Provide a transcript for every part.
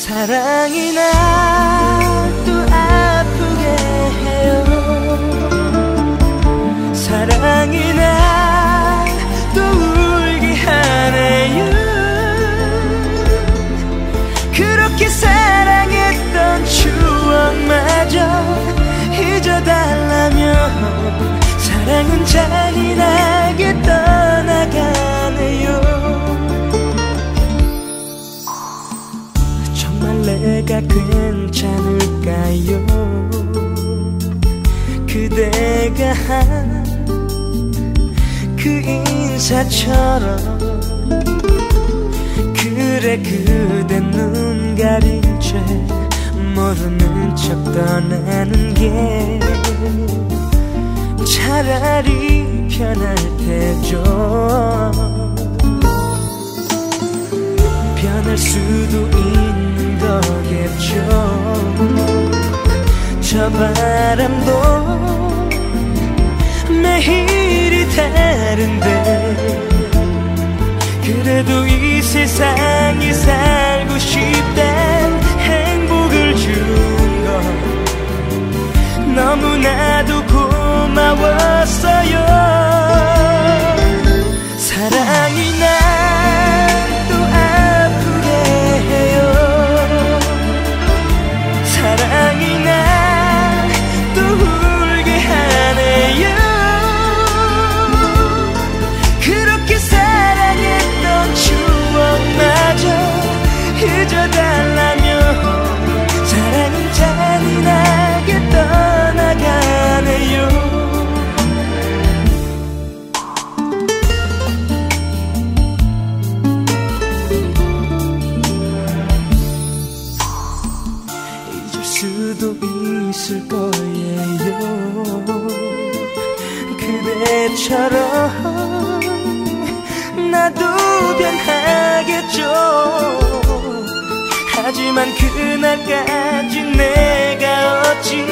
사랑이 날 또 아프게 해요. 사랑이 날 또 울게 하네요. 그렇게 사랑했던 추억마저 잊어달라면 사랑은 잔인하게 떠나가네요. 정말 내가 괜찮을까요? 그대가 한 그 인사처럼. 그래 그대 눈 가린 채 모르는 척 떠나는 게 차라리 편할 테죠. 변할 수도 있는 거겠죠. 저 바람도 매일이 다른데 그래도 이 세상이 살고 싶단 행복을 준 건 너무나도 고마웠어요. 사랑이 날 또 아프게 해요. 사랑이 날 또 울게 하네요. 그렇게 사랑했던 추억마저 잊어달라면 사랑은 잔인하게 떠나가네요. 잊을 수도 있을 거예요. 그대처럼 나도 변하겠죠. 하지만 그날까지 내가 어찌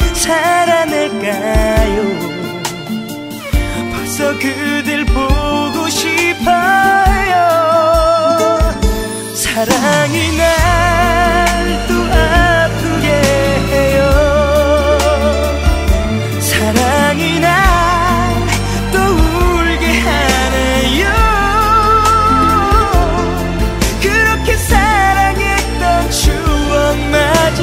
살아낼까요? 벌써 그댈 보고 싶어요. 사랑이 날 또 아프게 해요. 사랑이 날 또 울게 하네요. 그렇게 사랑했던 추억마저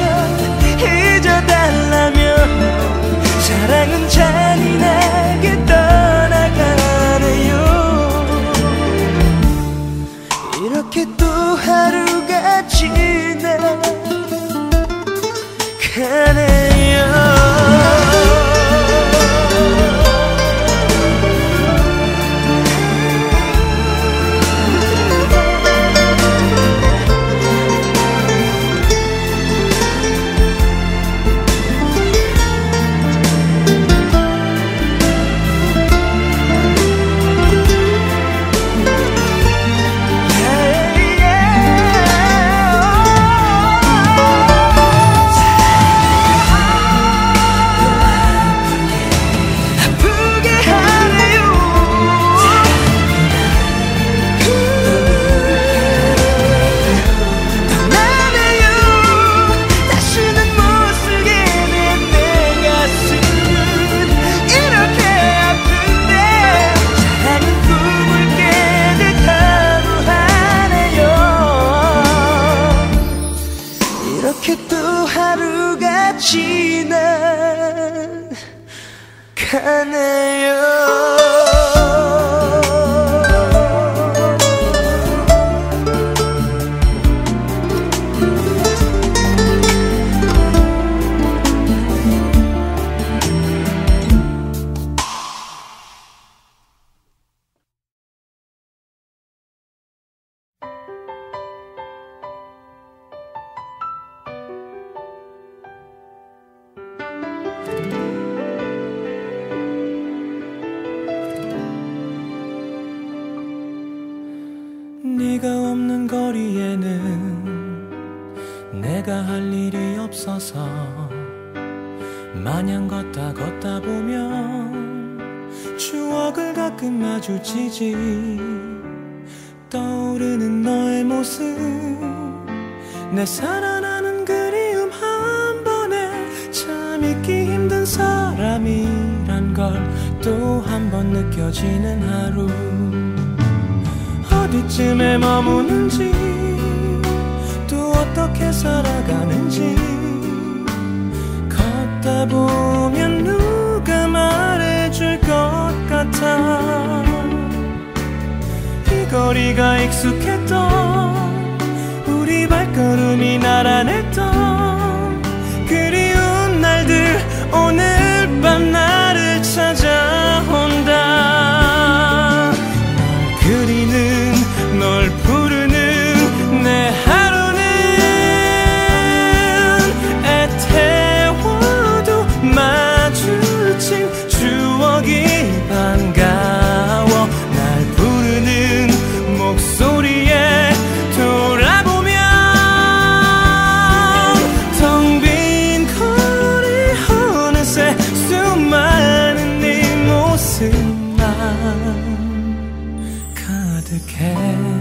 잊어달라면 사랑은 잔인하게 떠나가네요. 이렇게 또 하루가 지나가네요. 네가 없는 거리에는 내가 할 일이 없어서 마냥 걷다 보면 추억을 가끔 마주치지. 떠오르는 너의 모습 내 살아나는 그리움 한 번에 참 잊기 힘든 사람이란 걸 또 한 번 느껴지는 하루. 어디쯤에 머무는지 또 어떻게 살아가는지 걷다 보면 누가 말해줄 것 같아. 이 거리가 익숙했던 우리 발걸음이 나란했던 그리운 날들 오늘 밤 나를 찾아온다. 널 그리는 널 부르는 내 하루는 애태워도 마주친 추억이 반가워. 날 부르는 목소리에 돌아보면 텅 빈 거리 어느새 수많은 네 모습만 가득해.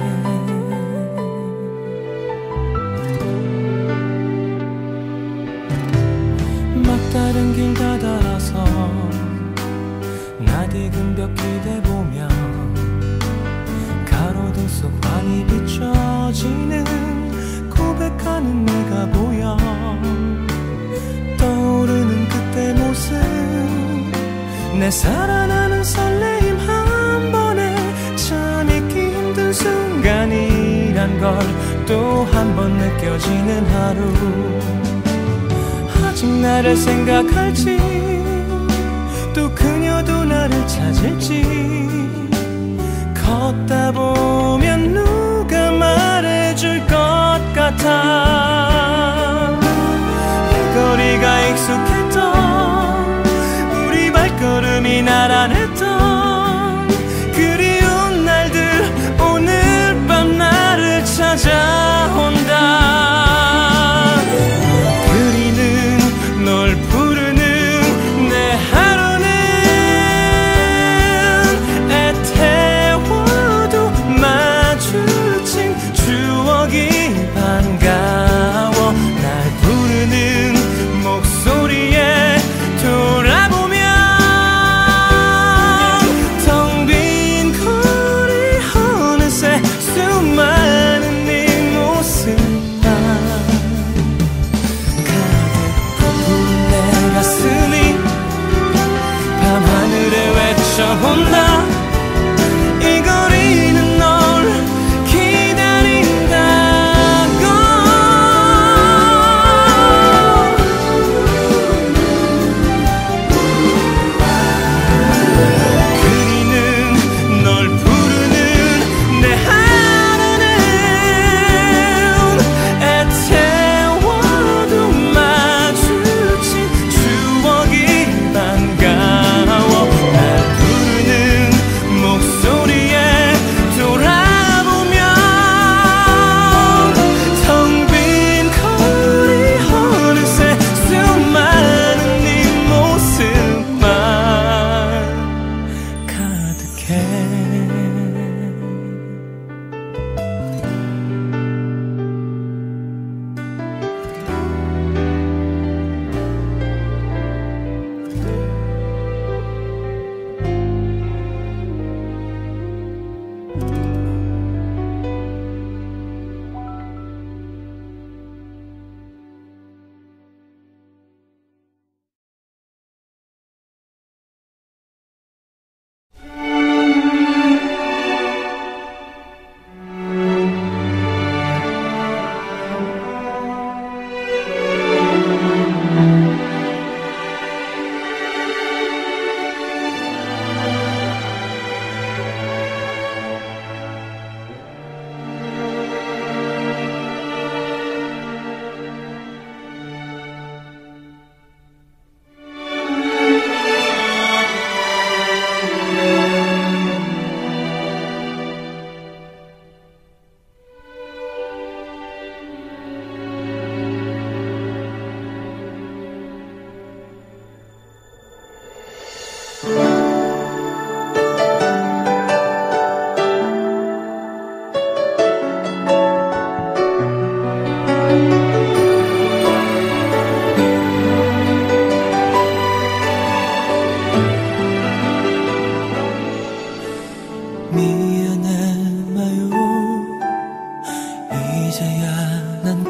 막다른 길 다다라서 낯익은 벽 기대보며 가로등 속 환히 비춰지는 고백하는 내가 보여. 떠오르는 그때 모습 내 살아나는 설레임 한 번에 참 잊기 힘든 순간이란 걸 또 한 번 느껴지는 하루. 아직 나를 생각할지 또 그녀도 나를 찾을지 걷다 보면 누가 말해줄 것 같아. 이 거리가 익숙했던 우리 발걸음이 나란했던 그리운 날들 오늘 밤 나를 찾아온다. 그리는 널 부르는 내 하루는 애태워도 마주친 추억이 반가워.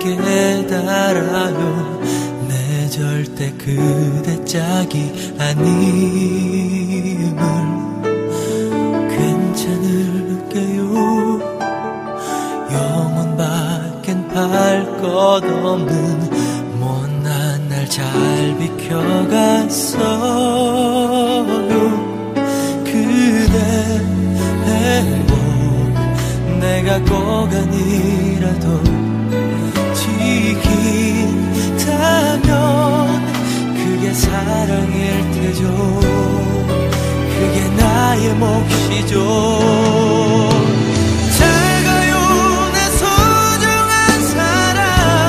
깨달아요. 내 절대 그대 짝이 아님을 괜찮을게요. 영혼밖엔 발 것 없는 못난 날 잘 비켜갔어요. 그대 행복 내가 꼭 아니라도 지킨다면 그게 사랑일 테죠. 그게 나의 몫이죠. 잘 가요 내 소중한 사람.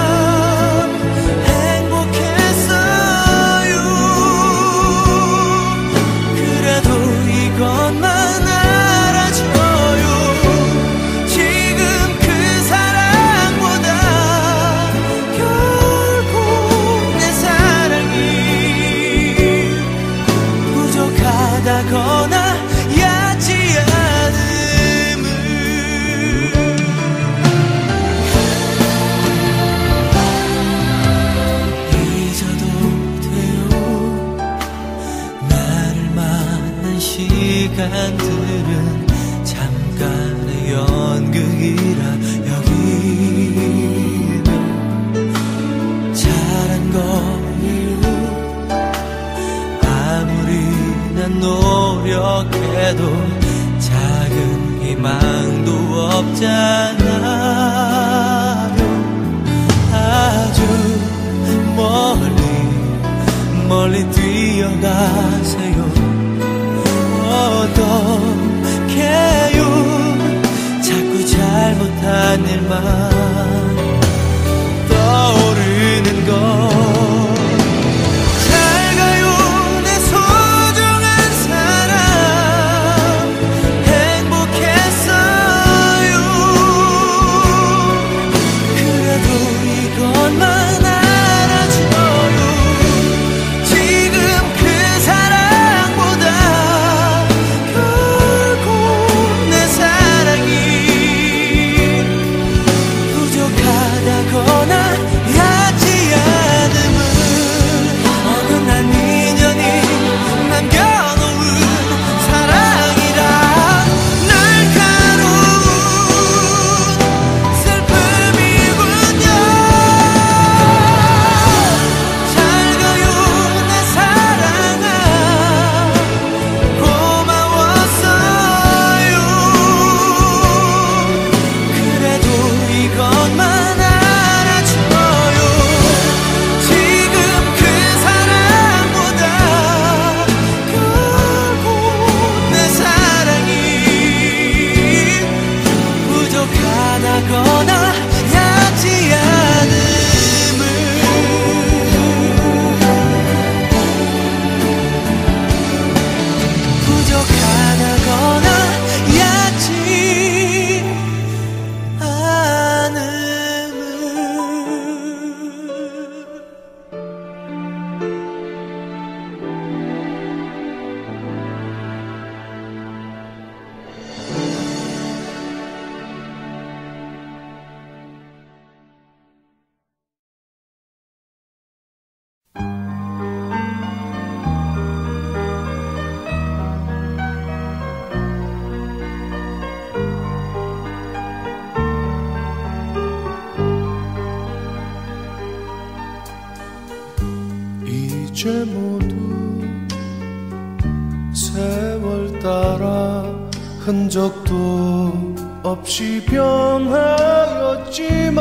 행복했어요. 그래도 이것만 알아줘요. 지금 그 사랑보다 결국 내 사랑이 부족하다거나 얕지 않음을 잊어도 돼요. 나를 만난 시간들은 잠깐의 연극이라 여기면 잘한 거예요. 아무리 난 노력해도 작은 희망도 없잖아요. 아주 멀리 멀리 뛰어가세요. 어떡해요. 자꾸 잘못한 일만 떠오르는 걸. 잘 가요 내 소중한 사람. 행복했어요. 그래도 이것만 알아줘요. 지금 그 사랑보다 결국 내 사랑이 부족하다거나 얕지 않음을 어긋난 인연이 남겨놓은 사랑이라 날카로운 슬픔이군요. 잘 가요 내 사랑아. 고마웠어요. 그래도 이것만 알아줘요. 지금 그 사랑보다 결국 내 사랑이 부족하다거나 얕지 않음을 부족하다거나 얕지 않음을. 이제 모두 세월 따라 흔적도 없이 변하였지만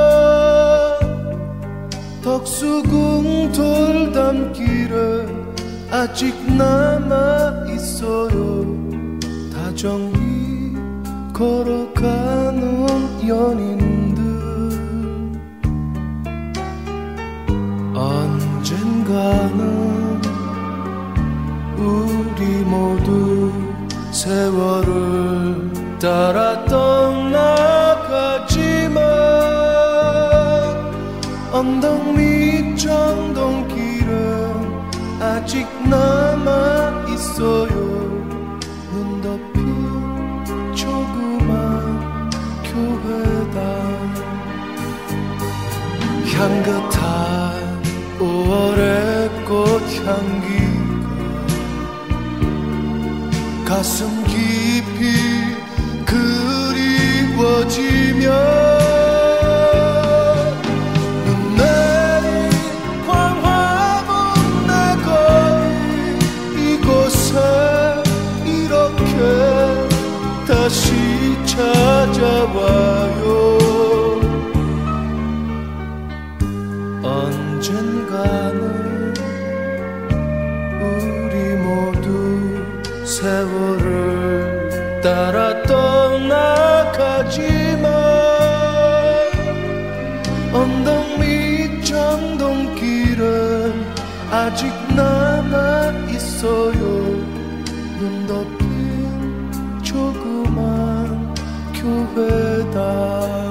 덕수궁 돌담길에 아직 남아있어요. 다정히 걸어가는 연인들. 언젠가는 우리 모두 세월을 따라 떠나가지만 언덕 밑 정동길은 아직 남아있어요. 눈 덮인 조그만 교회당. 향긋한 5월의 꽃향기가 가슴 깊이 그리워지며 눈 내린 광화문 내 거리 이곳에 이렇게 다시 찾아와요. 언젠가는 우리 모두 세월을 따라 떠나가지만 언덕 밑 정동길은 아직 남아있어요. 눈 덮인 조그만 교회당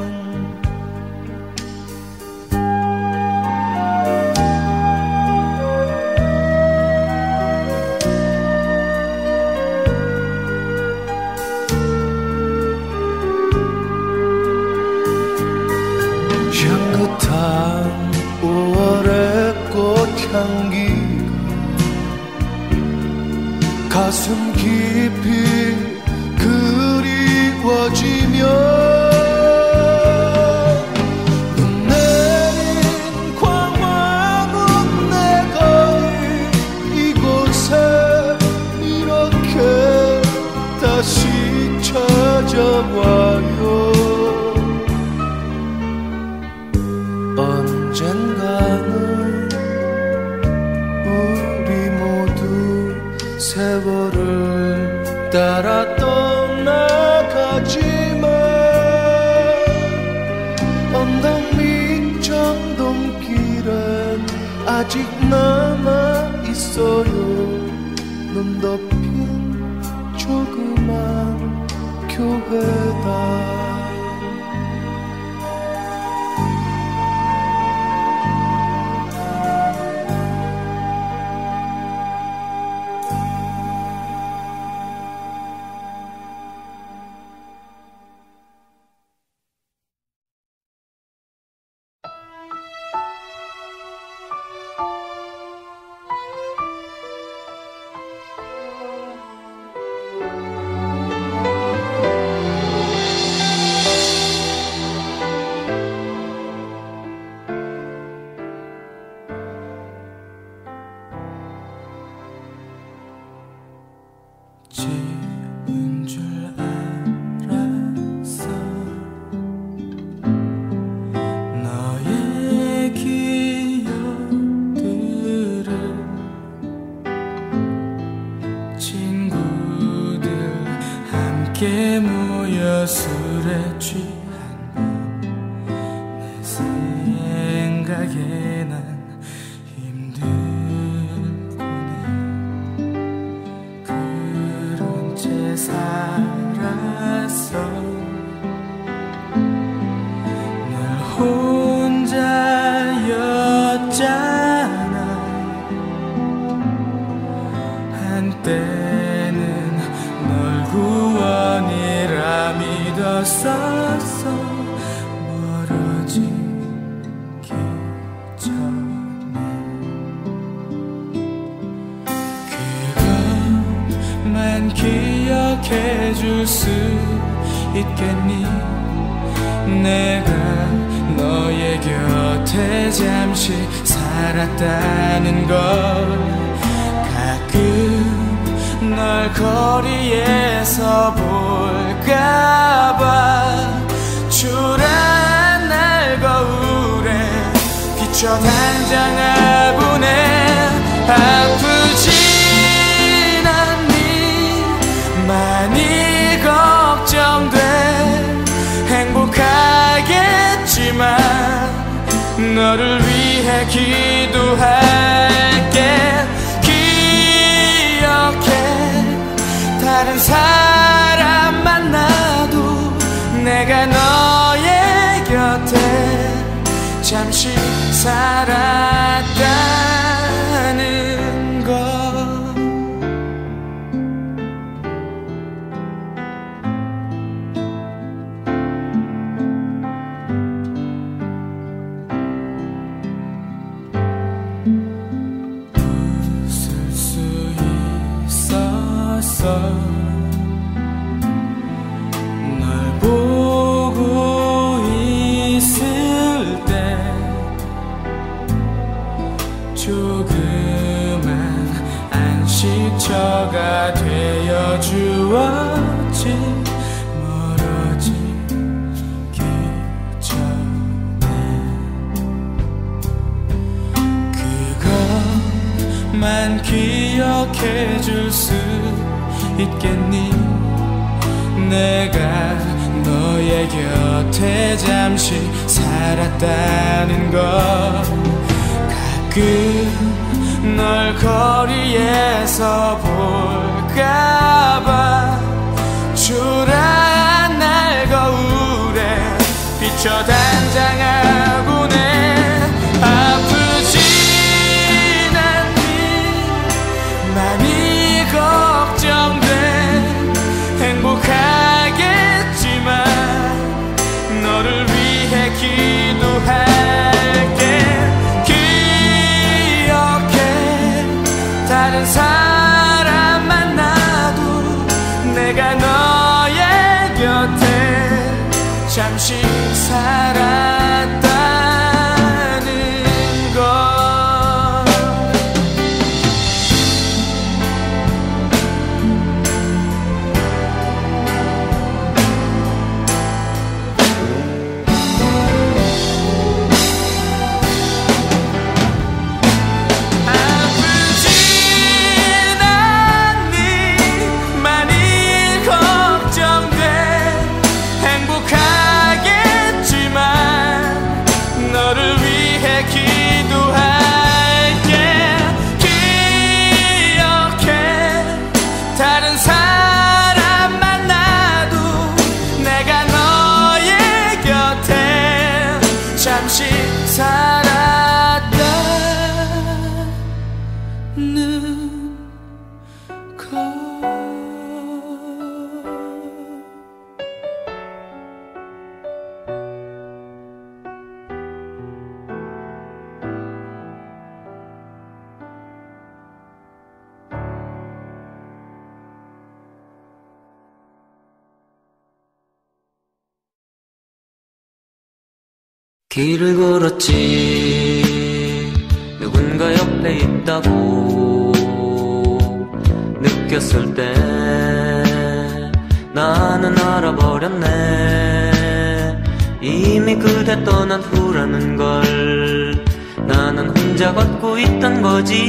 향긋한 5월의 꽃향기가 가슴 깊이 그리워지며 눈 내린 광화문 내 거리 이곳에 이렇게 다시 찾아와요. 언젠가는 우리 모두 세월을 따라 떠나가지만 언덕 밑 정동길엔 아직 남아있어요. 눈 덮인 조그만 교회당 지운 줄 알았어. 너의 기억들을 친구들 함께 모여 술에 취한 내 생각에 난 살았어. 늘 혼자였잖아. 한때는 널 구원이라 믿었었어. 멀어지기 전에 그것만 기억해줄 수 있겠니? 내가 너의 곁에 잠시 살았다는 걸. 가끔 널 거리에서 볼까봐 초라한 날 거울에 비춰 단장하보네. 아프진 않니? 많이 걱정돼. 행복하겠지만 너를 위해 기도할게. 기억해. 다른 사람 만나도 내가 너의 곁에 잠시 살았다는 것. 상처가 되어 주었지. 멀어지기 전에 그것만 기억해 줄 수 있겠니? 내가 너의 곁에 잠시 살았다는 것. 가끔 널 거리에서 볼까봐 초라한 날 거울에 비춰 단장하고네. 아프진 않니? 많이 걱정돼. 행복하겠지만 너를 위해 기도할게. 기억해, 다른 사람 만나도 내가 너의 곁에 잠시 살았다는 것. 길을 걸었지. 누군가 옆에 있다고 느꼈을 때 나는 알아버렸네. 이미 그대 떠난 후라는 걸 나는 혼자 걷고 있던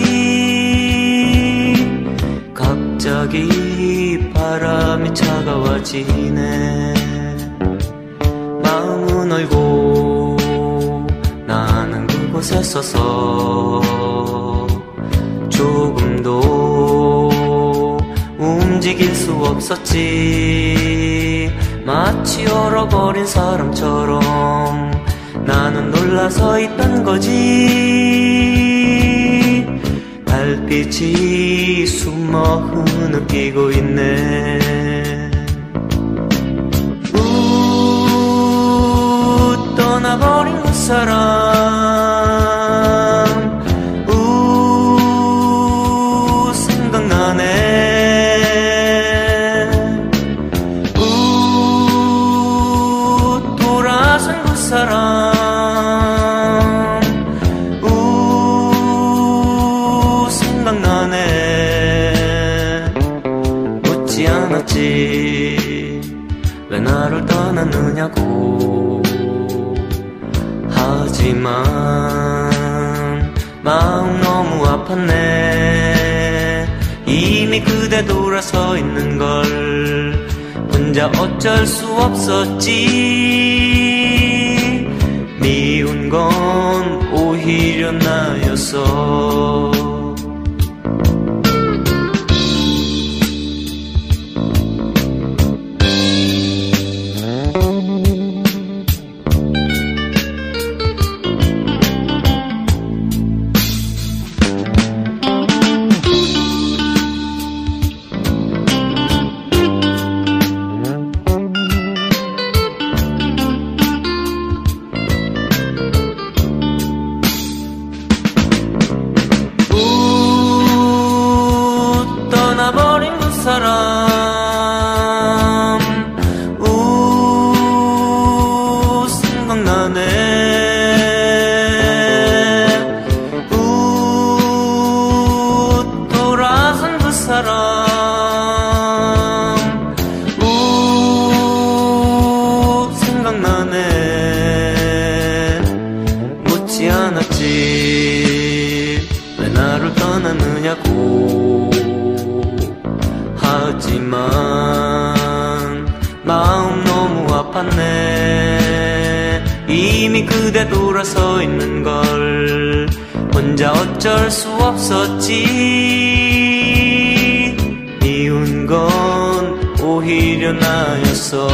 거지. 갑자기 바람이 차가워지네. 마음은 얼고 나는 그곳에 서서 조금도 움직일 수 없었지. 마치 얼어버린 사람처럼 나는 놀라서 있던 거지. 달빛이 숨어 흐느끼고 있네. 떠나버린 그 사람 생각나네. 돌아선 그 사람 생각나네. 묻지 않았지 왜 나를 떠났느냐고. 하지만 마음 너무 아팠네. 이미 그대 돌아서 있는 걸 혼자 어쩔 수 없었지. 미운 건 오히려 나였어. 알았지. 왜 나를 떠났느냐고. 하지만 마음 너무 아팠네. 이미 그대 돌아서 있는 걸 혼자 어쩔 수 없었지. 미운 건 오히려 나였어.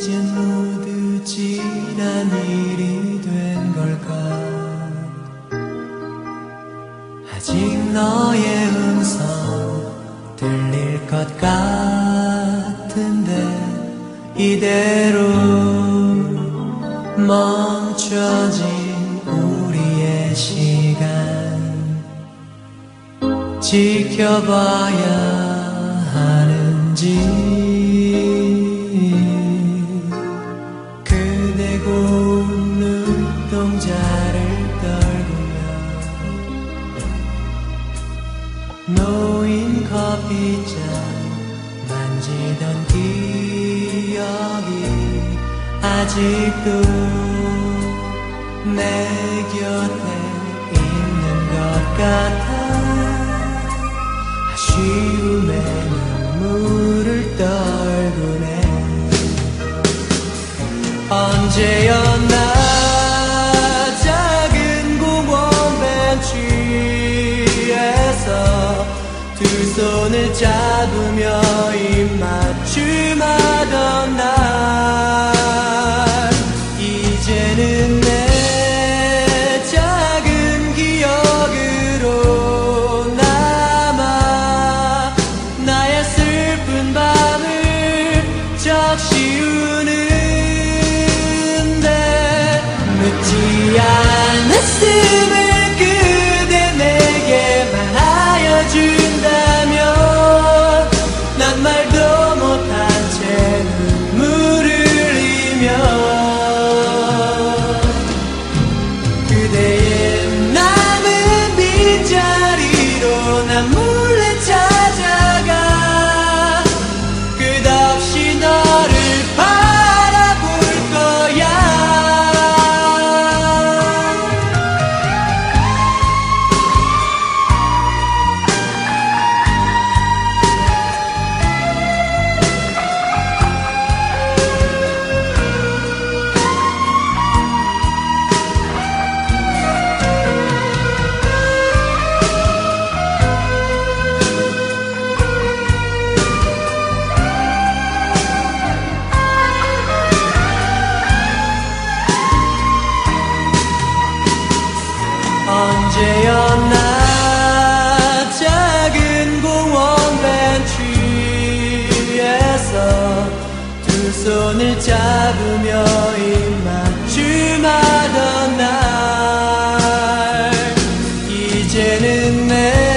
이젠 모두 지난 일이 된 걸까. 아직 너의 음성 들릴 것 같은데 이대로 멈춰진 우리의 시간 지켜봐야 하는지. 그대 고운 눈동자를 떨구며 놓인 커피잔 만지던 기억이 아직도 내 곁에 있는 것 같아. 아쉬움에 눈물을 떨구네. 언제였나 작은 공원 벤치에서 두 손을 잡으며 입맞춤하던 날. 이제는 내 작은 기억으로 남아 나의 슬픈 밤을 적시우는데 늦지 않았음을 그대 내게 말하여 준다면 난 말도 못한 채 눈물을 흘리며 그대의 남은 빈자리로 난 몰래 찾아가 끝없이 너를 바라볼 거야. 언제였나 작은 공원 벤치에서 두 손을 잡으며 입맞춤하던 날. 이제는 내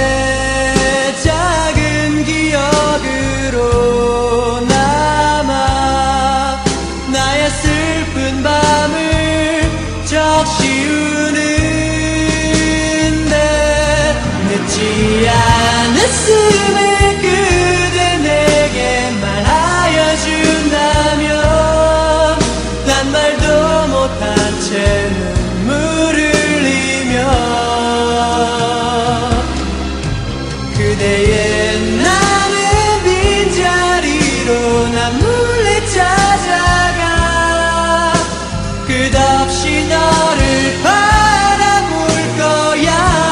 작은 기억으로 남아 나의 슬픈 밤을 적시우는 늦지 않았음을 그대 내게 말하여 준다면 난 말도 못한 채 눈물을 흘리며 그대의 남은 빈자리로 난 몰래 찾아가 끝없이 너를 바라볼 거야.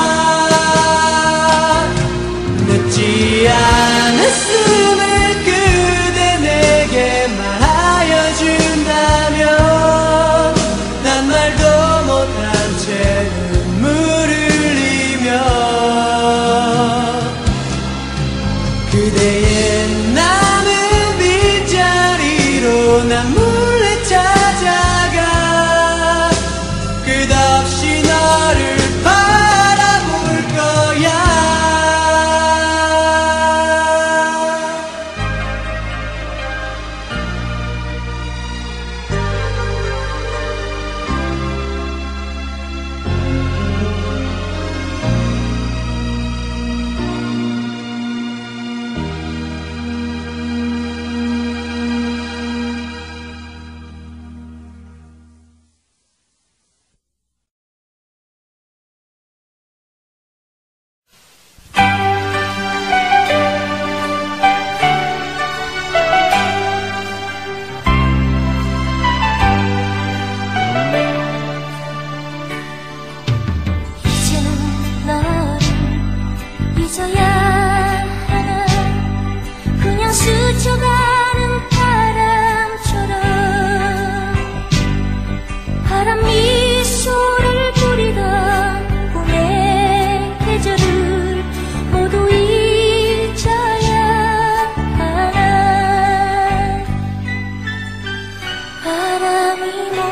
늦지 않았음을 그대 내게 말하여 준다면 난 말도 못한 채 눈물을 흘리며 그대의 남은 빈자리로 난 몰래 찾아가 끝없이 너를 바라볼 거야. 스쳐가는 바람처럼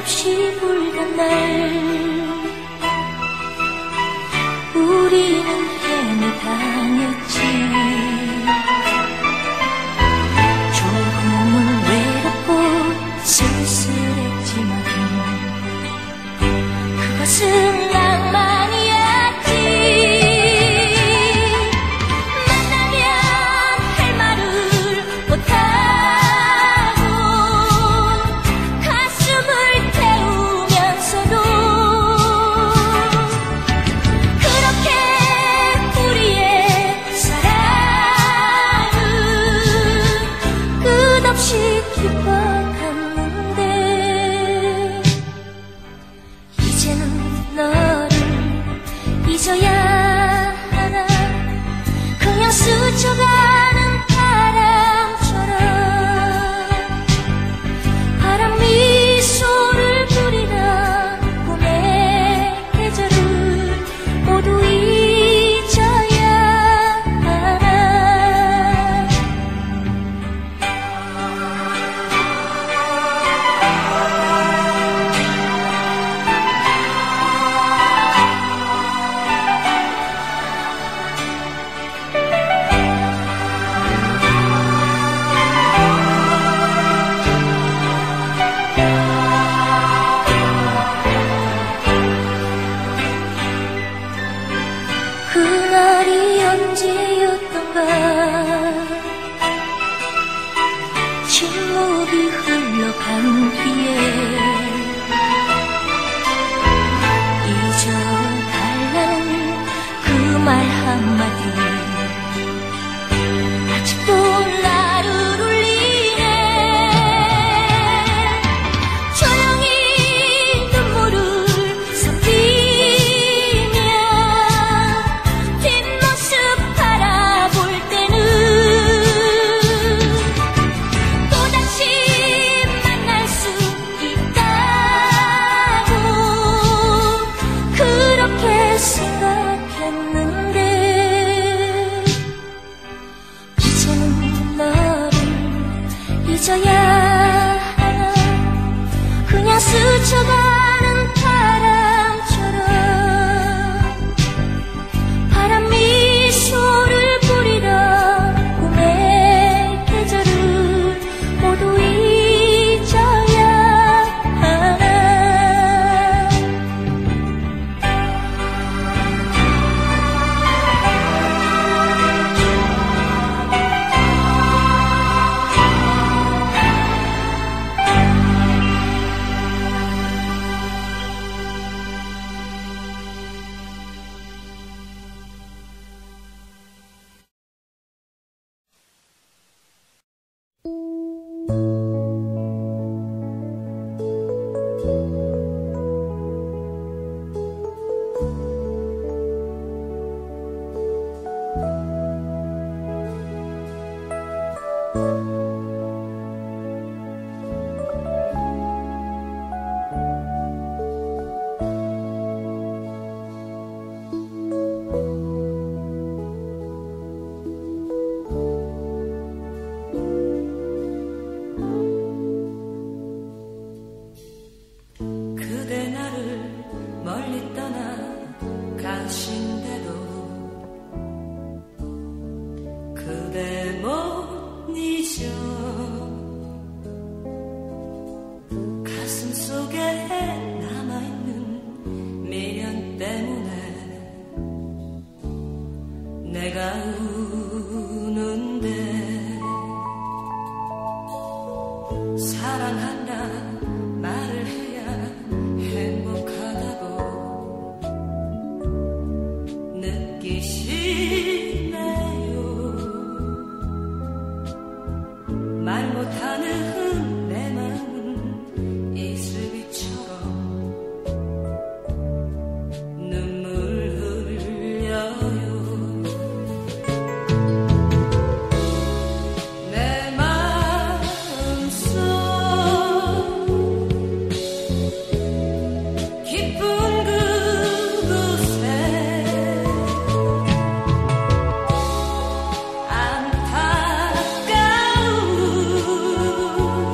끝없이 불던 날 우리는 헤매 다녔지. 조금은 외롭고 쓸쓸했지만 그것은 낭만이었지. 만나면 할 말을 못하고 가슴을 태우면서도 그렇게 우리의 사랑은 끝없이 깊어갔는데 이제는 너를 잊어야 하나. 그냥 스쳐가는 바람처럼 바람 미소를 부리던 꿈의 계절을 모두 잊어야 하나. 그날이 언제였던가. 침묵이 흘러간 뒤에 잊어달라는 그 말 한마디 아직도 나를 울리네. 조용히 눈물을 섞이며 뒷모습 바라볼 때는 또다시 만날 수 있다고 그렇게 생각했는데 이제는 너를 잊어야 하나. 그냥 스쳐가는 바람처럼 바람 미소를 부리던 꿈의 계절을 모두 잊어야 하나. 그대 나를 멀리 떠나 가신대도 그대 못 잊어. 가슴 속에 남아있는 미련 때문에 내가 우는데 사랑한다 말을 해야 행복하다고 느끼시네요. 말 못하는 내 마음은 이슬비처럼 눈물 흘려요. 내 마음속 깊은 그곳에 안타까운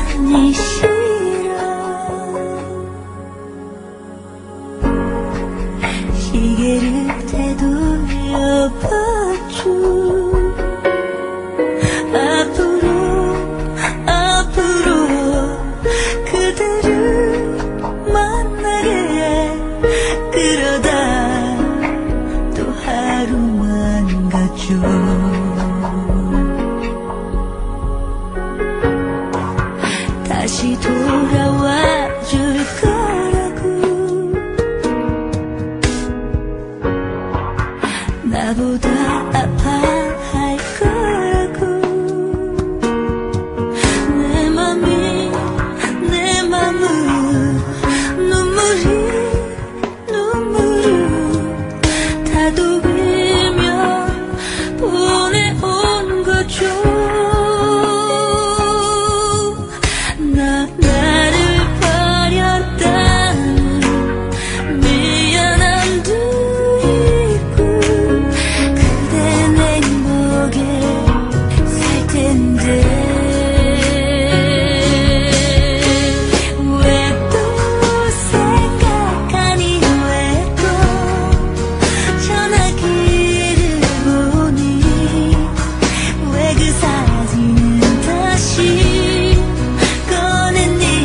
많이 싫어. 시계를 되돌려봐줘. 앞으로 그대를 만나게. 그러다 또 하루만 가죠. 다시 돌아와 줄 거라고. 나보다 아파할 거라고. 내 맘은 눈물을 다독이며 보내온 거죠. 나를 버렸다는 미안함도 있고. 그댄 행복에 살 텐데. 왜 또 생각하니. 왜 또 전화기를 보니. 왜 그 사진은 다시 꺼냈니.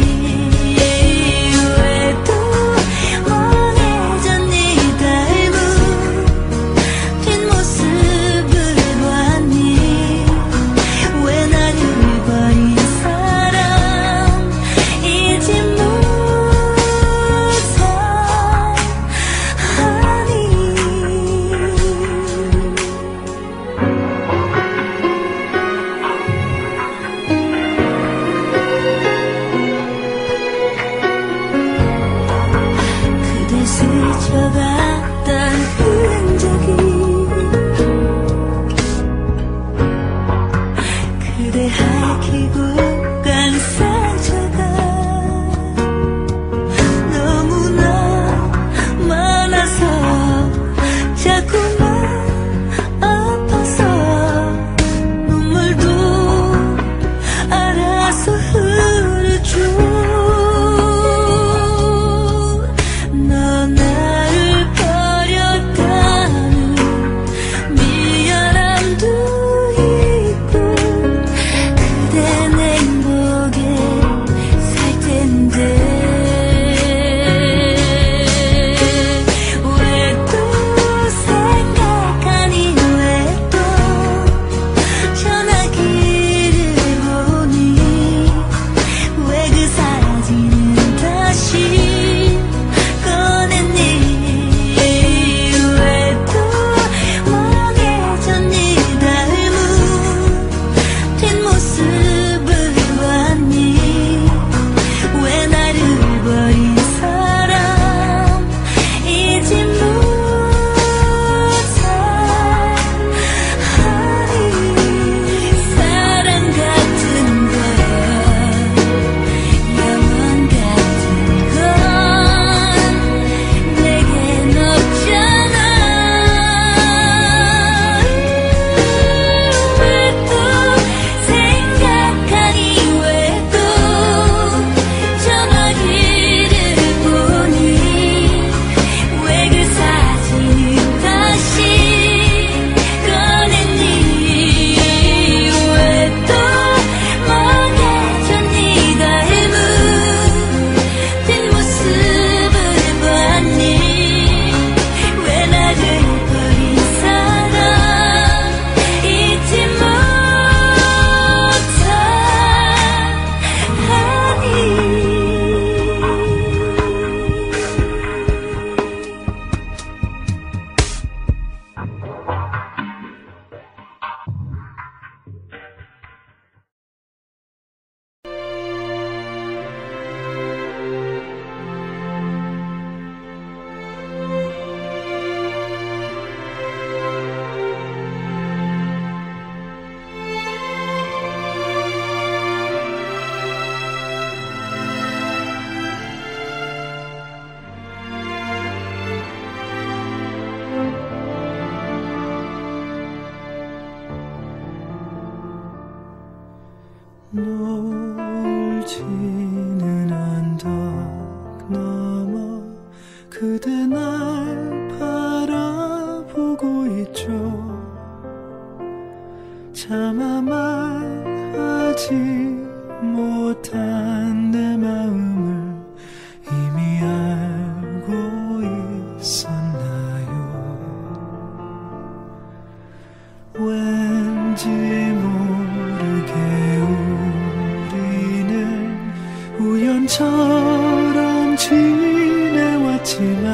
우연처럼 지내왔지만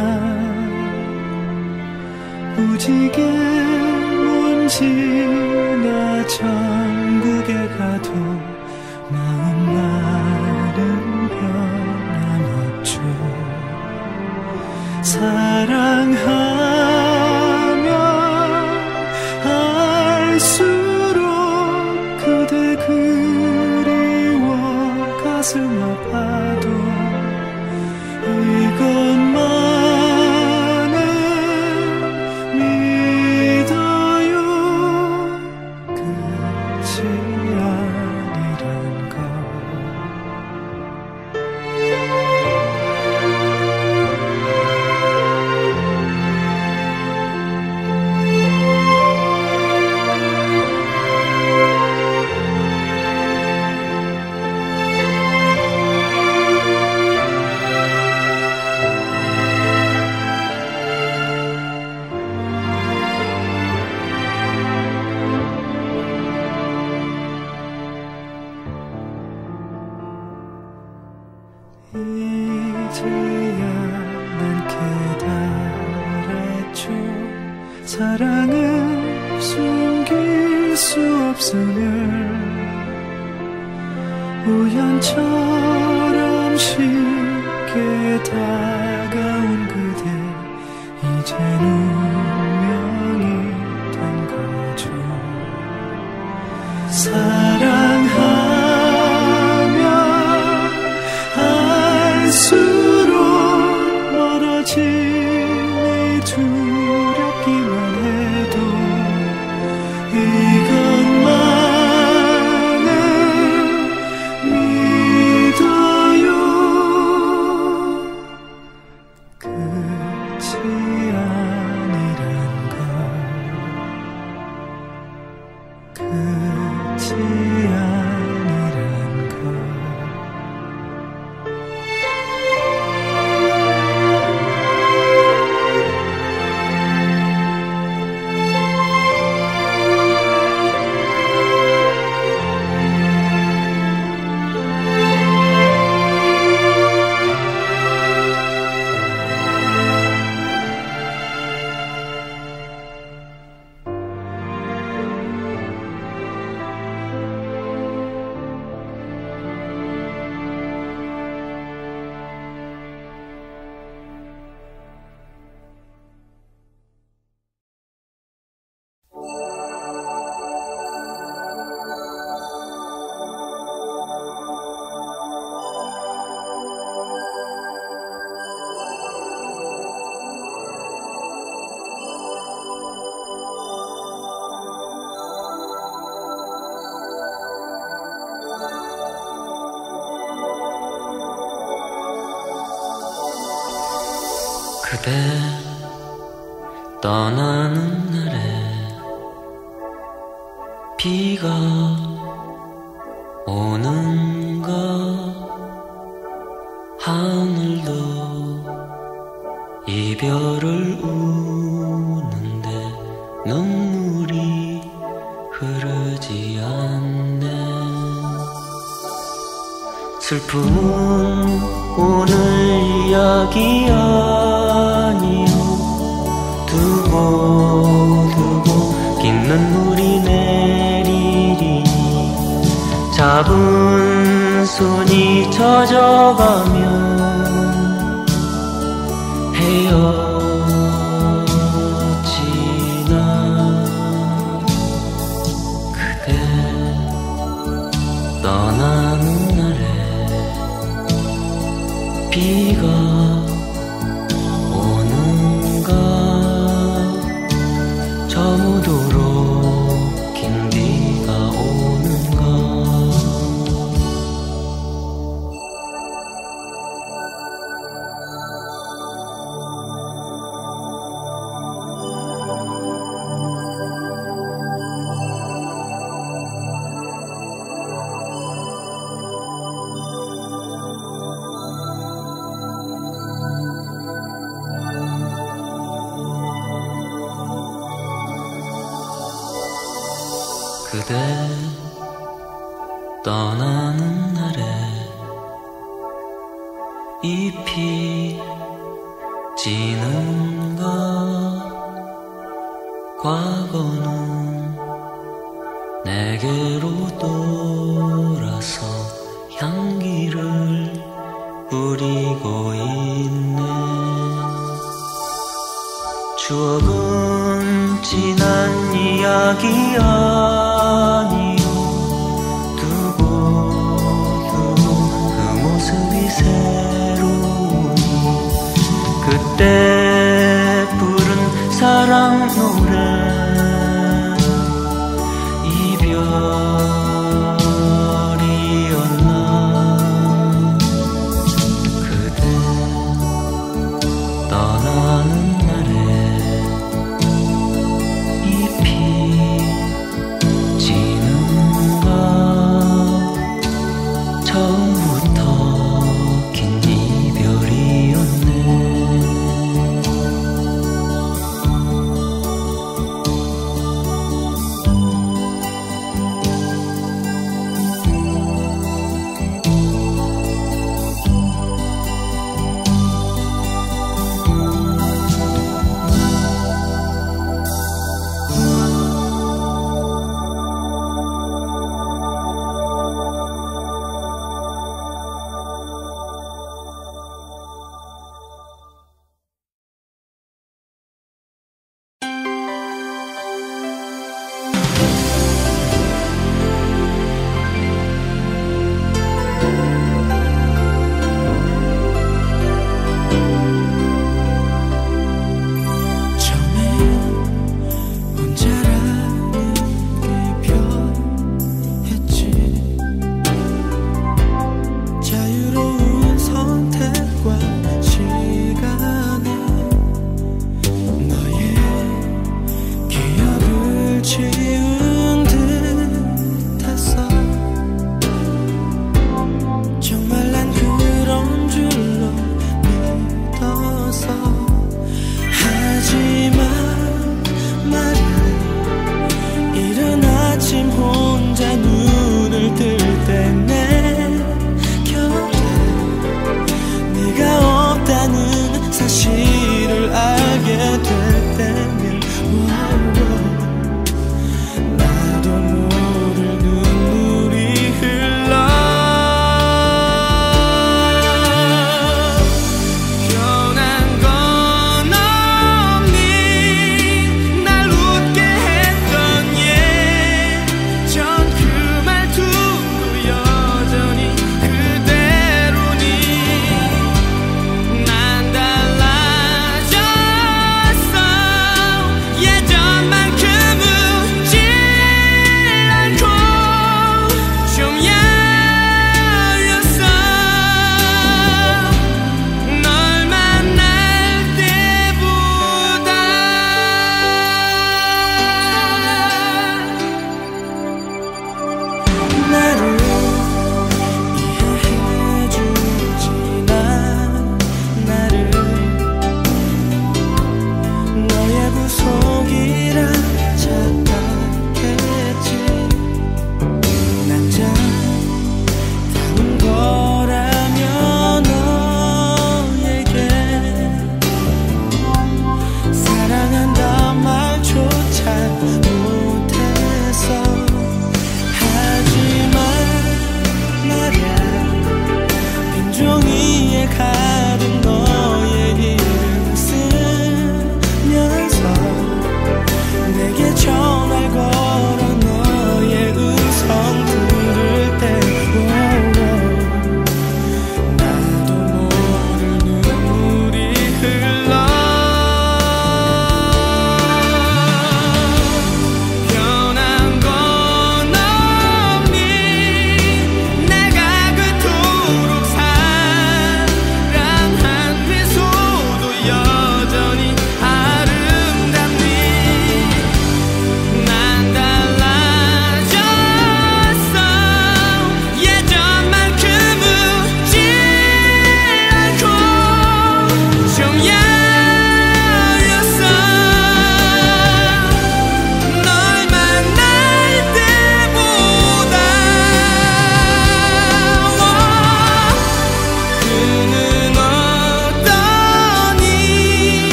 무지개 먼 지나 천국에 가도 마음만은 변함없죠. 사랑하면 할수록 그대 그리워 가슴 아파도 이것만은 믿어요. 끝이 아니란 걸. 이제야 난 깨달았죠. 사랑은 숨길 수 없으면 우연처럼 쉽게 다가온 그대 이제는 운명이 된 거죠. 사랑하면 할수록 멀어짐이 두렵기만 해도 이것만은 믿어요. 끝이 아니란 걸. 끝이 아니란 걸. 그대 떠나는 날에 비가 오는가 하늘도 이별을 우는데 눈물이 흐르지 않네. 슬픔은 오늘 이야기 아니요. 두고 긴 눈물이 내리리니 잡은 손이 젖어가면 헤어지나. 그대 떠나는 날에 비가 오는가 저무도록 긴 비가 오는가. 그대 떠나는 날에 잎이 지는 것 과거는 내게로 돌아서 향기를 뿌리고 있네. 추억은 지난 이야기 아니요 두고두고 그 모습이 새로우니 그때 부른 사랑 노래 이별이었나. 그대 떠나는 날에 잎이 지는 것 처음부터 긴 이별이었네.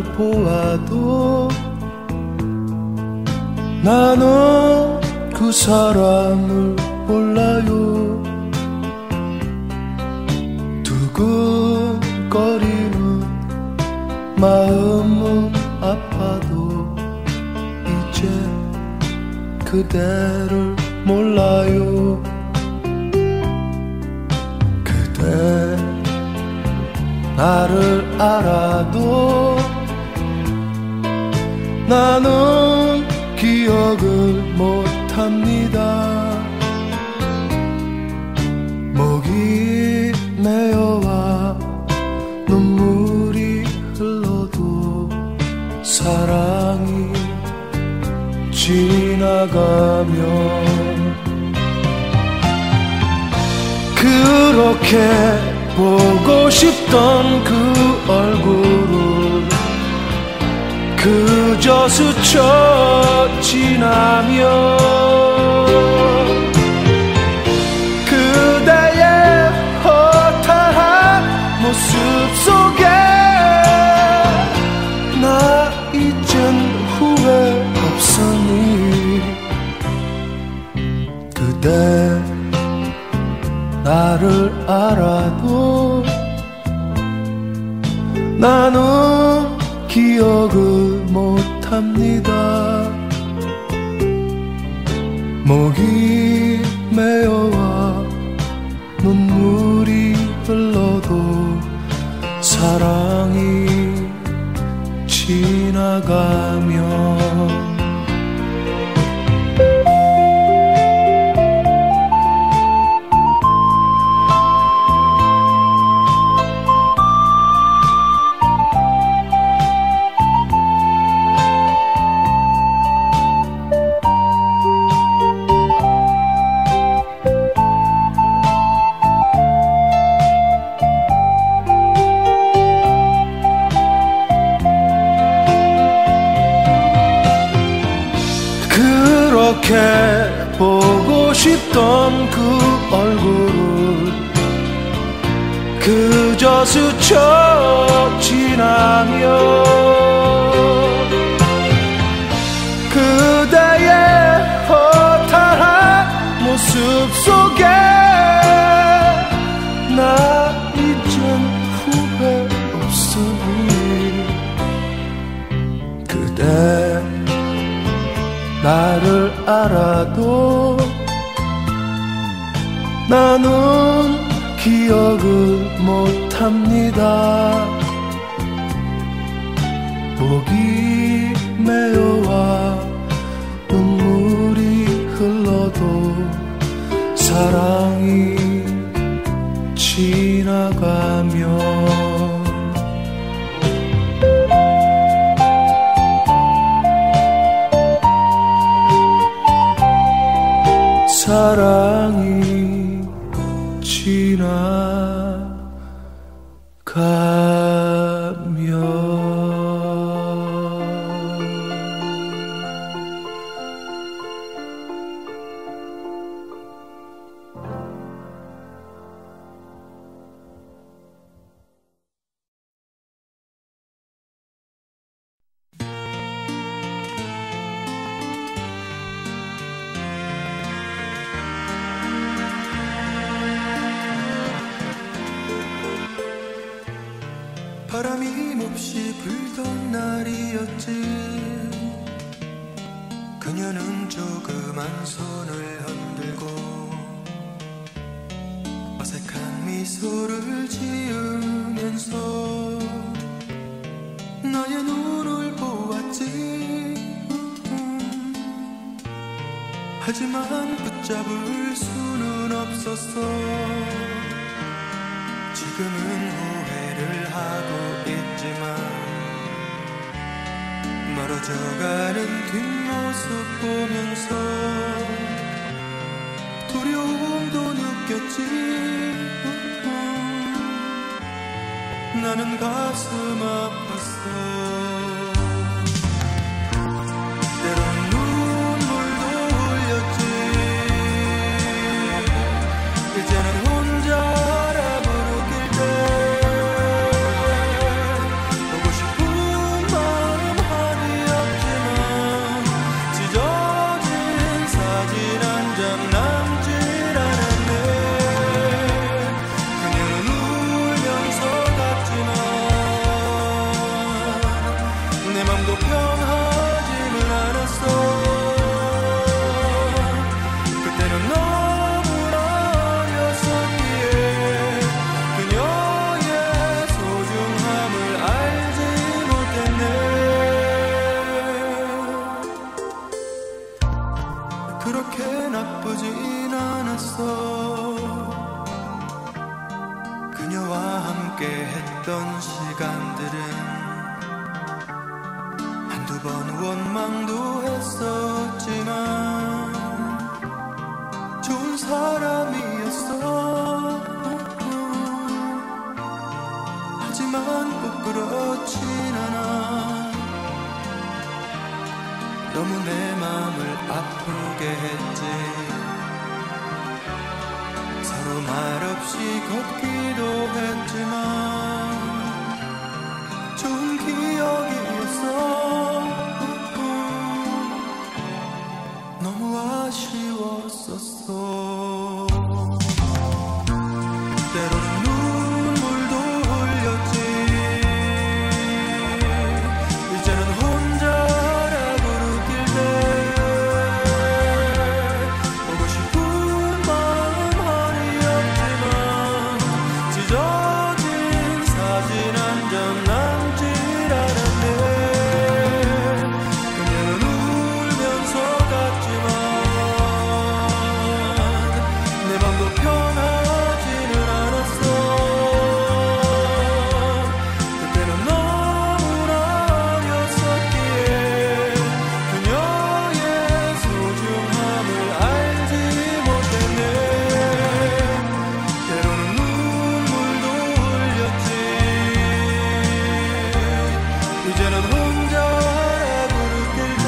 널 보아도 나는 그 사람을 몰라요. 두근거리는 마음은 아파도 이제 그대를 몰라요. 그대 나를 알아도 나는 기억을 못합니다. 목이 메어와 눈물이 흘러도 사랑이 지나가면 그렇게 보고 싶던 그 얼굴을 그저 스쳐 지나면 그대의 허탈한 모습 속에 나 이젠 후회 없으니 그대 나를 알아도 나는 기억을 못합니다. 목이 메어와 눈물이 흘러도 사랑이 지나가면 그렇게 보고 싶던 그 얼굴을 그저 스쳐 지나면 그대의 허탈한 모습 속에 나 이젠 후회 없으니 그대 나를 알아도 나는 기억을 못합니다. 목이 메어와 눈물이 흘러도 사랑이 지나가면 사랑이 지나가면 바람이 몹시 불던 날이었지. 그녀는 조그만 손을 흔들고 어색한 미소를 지으면서 나의 눈을 보았지. 하지만 붙잡을 수는 없었어. 지금은 후회를 하고 있지만 멀어져가는 뒷모습 보면서 두려움도 느꼈지. 나는 가슴 아팠어. 때론 눈물도 흘렸지. 이제는 혼자 알아보길 때 보고 싶은 말 사랑도 했었지만 좋은 사람이었어. 하지만 꼭 그렇진 않아. 너무 내 맘을 아프게 했지. 서로 말없이 걷기도 했지만 좋은 기억이었어. 너무 아쉬웠었어. 때로는 눈물도 흘렸지. 이제는 혼자라고 느낄 때 보고 싶은 마음 한이 없지만 찢어진 사진 한 장 남질 않았네. 그녀는 울면서 갔지만 내 맘도 편하지는 않았어. 그때는 너무나 어렸었기에 그녀의 소중함을 알지 못했네. 때로는 눈물도 흘렸지. 이제는 혼자라고 느낄 때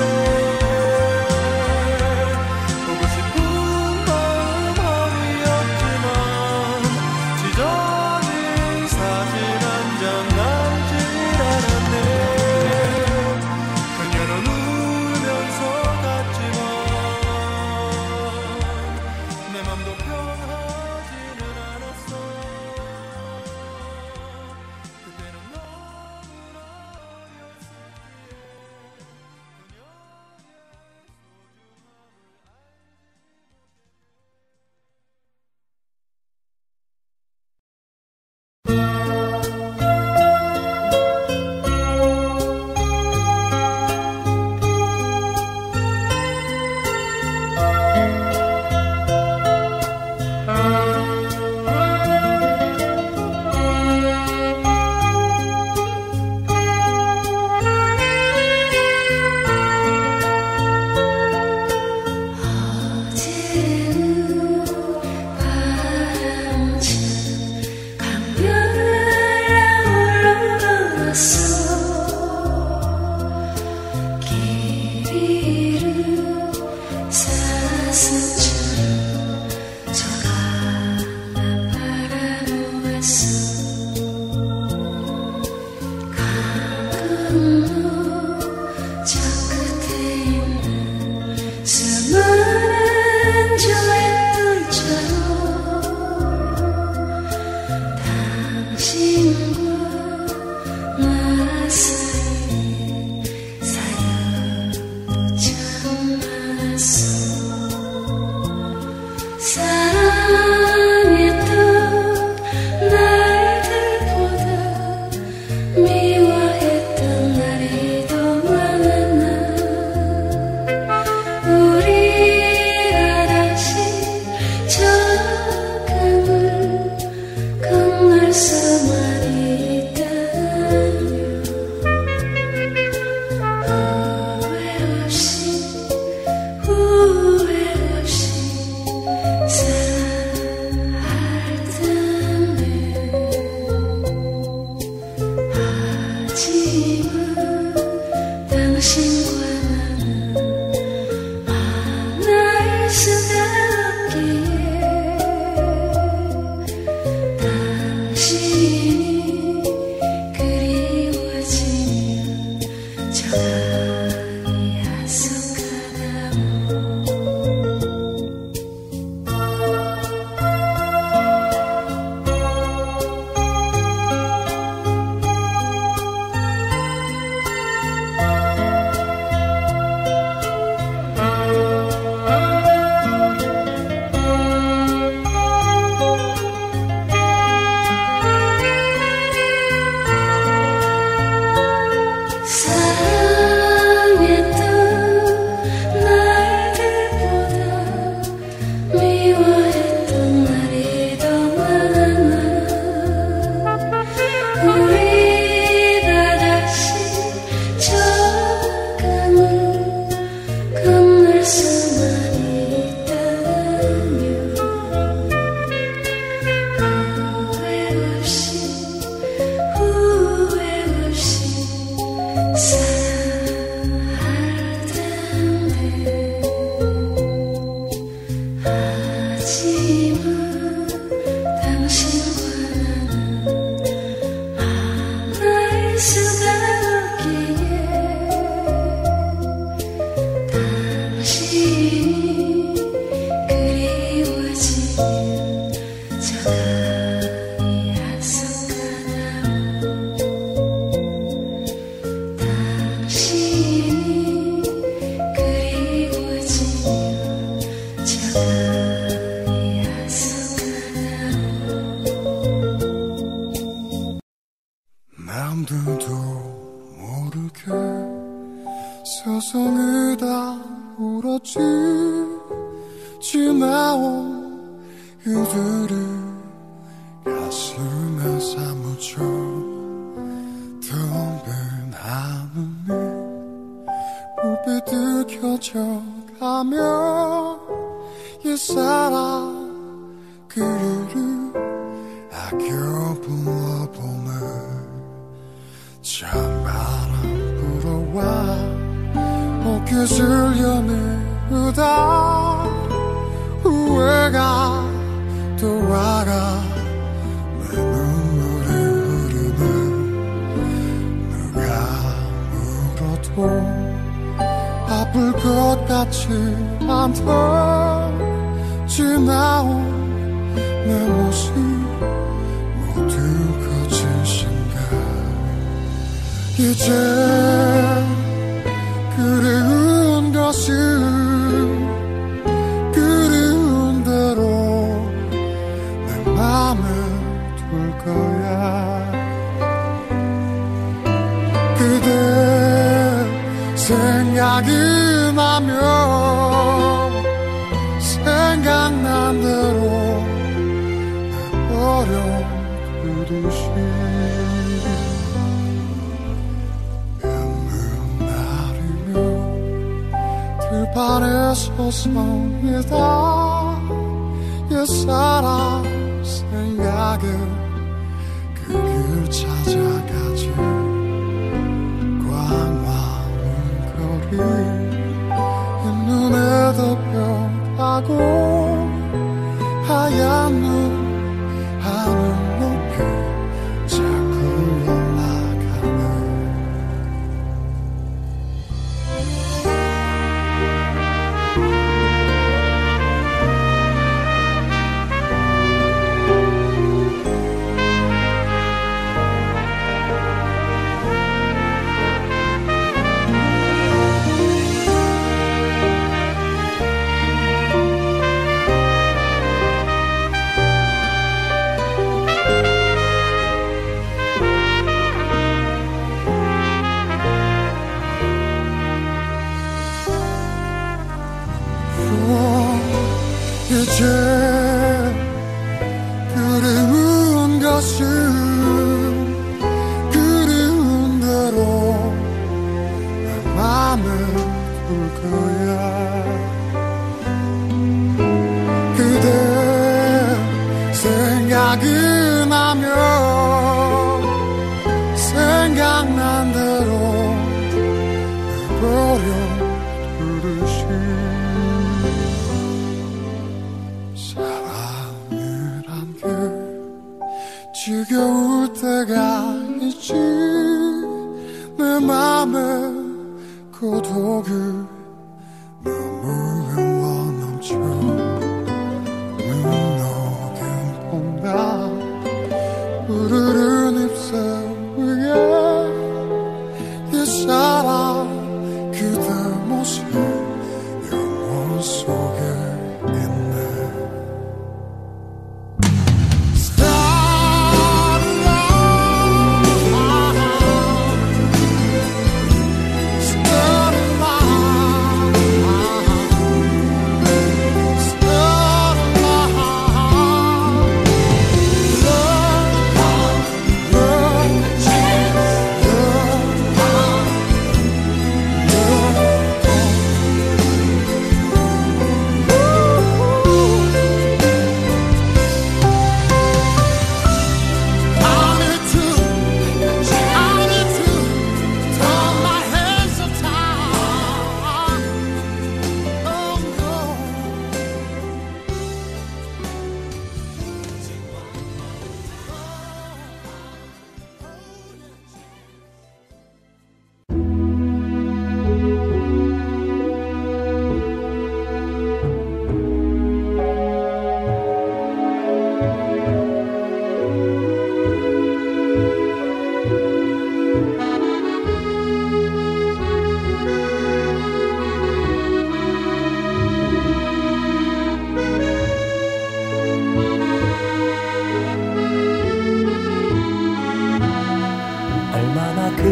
보고 싶은 마음 한이 없지만 찢어진 사진 한 장 남질 않았네. 그녀는 울면서 갔지만 내 맘도 편하지는 않았어. 그때는 너무나 어렸어. 모르게 서성이다 울었지. 지나온 이들이 가슴에 사무쳐 텅빈 하늘이 불빛들 켜져가며 옛사랑 그 일을 아껴 불러보네. 찬바람 불어와 옷깃을 여미우다 후회가 돌아가 내 눈물이 흐르네. 누가 물어도 아플 것 같지 않던 지나온 내 모습 모두 거친 생각. 이제 그리운 것은 그리운 대로 내 맘에 둘 거야. 그대 생각이 나면 생각난 대로 버려두듯이 늦는 날이면 들판에 서성이다 옛사람 생각에 그 길 찾아가지. 꽉 막은 거리 눈에 덮여가고 하얀 눈 하늘 높이 자꾸 올라가네. 이제 그리운 것은 그리운 대로 내 맘에 둘 거야. 그대 생각이 나면 생각난 대로 내버려두듯이 지겨울 때가 있지. 내 맘에 고독을 너무 흘러 넘쳐 눈 녹은 봄날 흐르는 잎새 위에 옛사랑 그대 모습 영혼 속에 있네.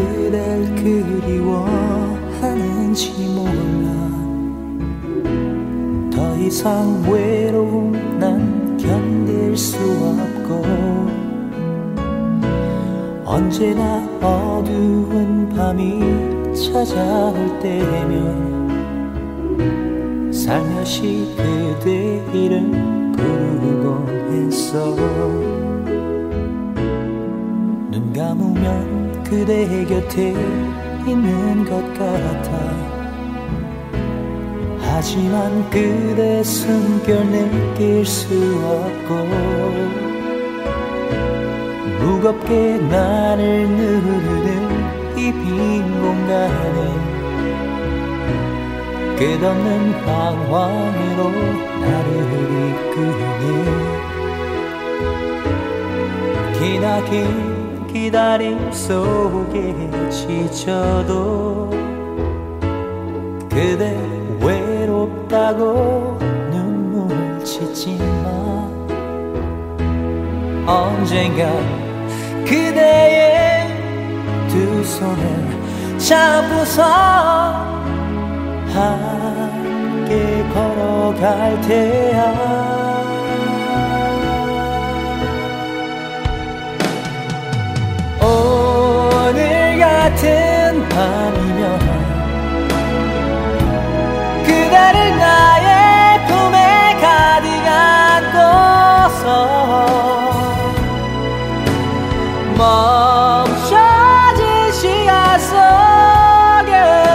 그댈 그리워하는지 몰라. 더 이상 외로움 난 견딜 수 없고 언제나 어두운 밤이 찾아올 때면 살며시 그대 이름 부르곤 했어. 눈 감으면 그대 곁에 있는 것 같아. 하지만 그대 숨결 느낄 수 없고 무겁게 나를 누르는 이 빈 공간에 끝없는 방황으로 나를 이끄네. 기나긴 기다림 속에 지쳐도 그대 외롭다고 눈물 짓지 마. 언젠가 그대의 두 손을 잡고서 함께 걸어갈 테야. 오늘 같은 밤이면 그대를 나의 품에 가득 안고서 멈춰진 시간 속에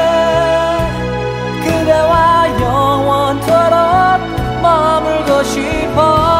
그대와 영원토록 머물고 싶어.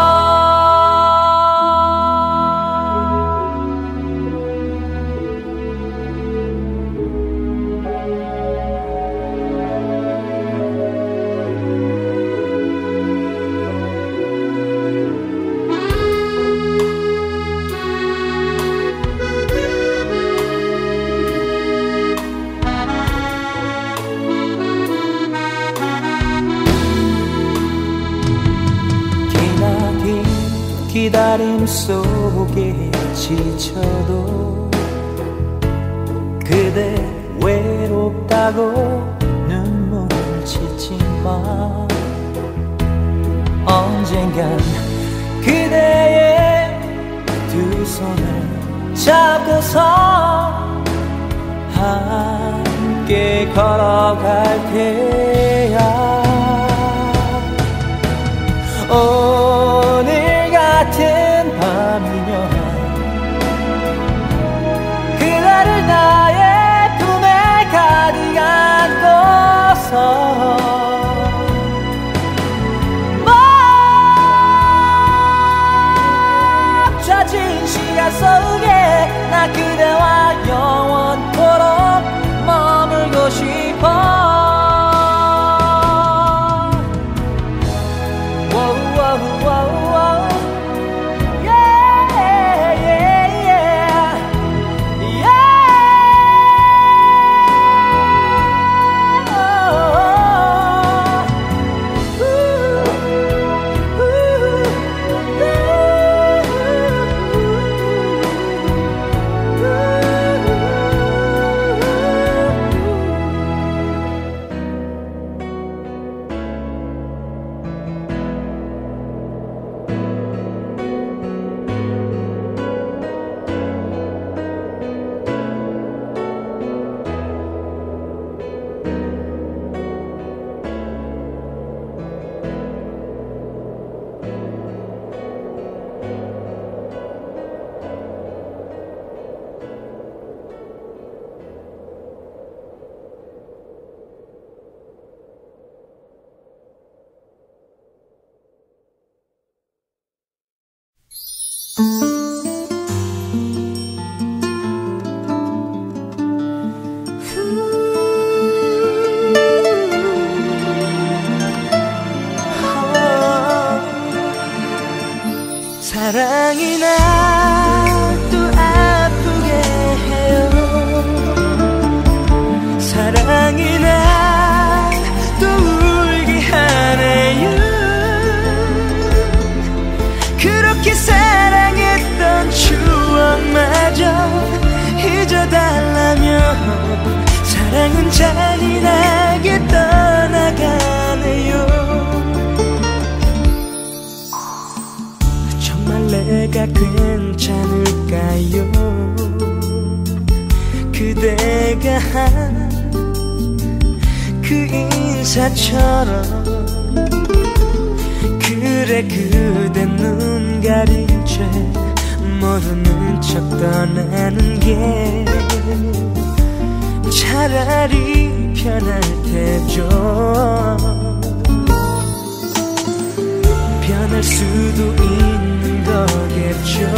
기다림 속에 지쳐도 그대 외롭다고 눈물 짓지 마. 언젠간 그대의 두 손을 잡고서 함께 걸어갈 테야. 오늘 같은 밤이면 그대를 나의 품에 가득 안고서 멈춰진 시간 속에 나 그대와 영원토록 머물고 싶어. 사랑은 잔인하게 떠나가네요. 정말 내가 괜찮을까요? 그대가 한 그 인사처럼. 그래 그대 눈 가린 채 모르는 척 떠나는 게 차라리 편할 테죠. 변할 수도 있는 거겠죠.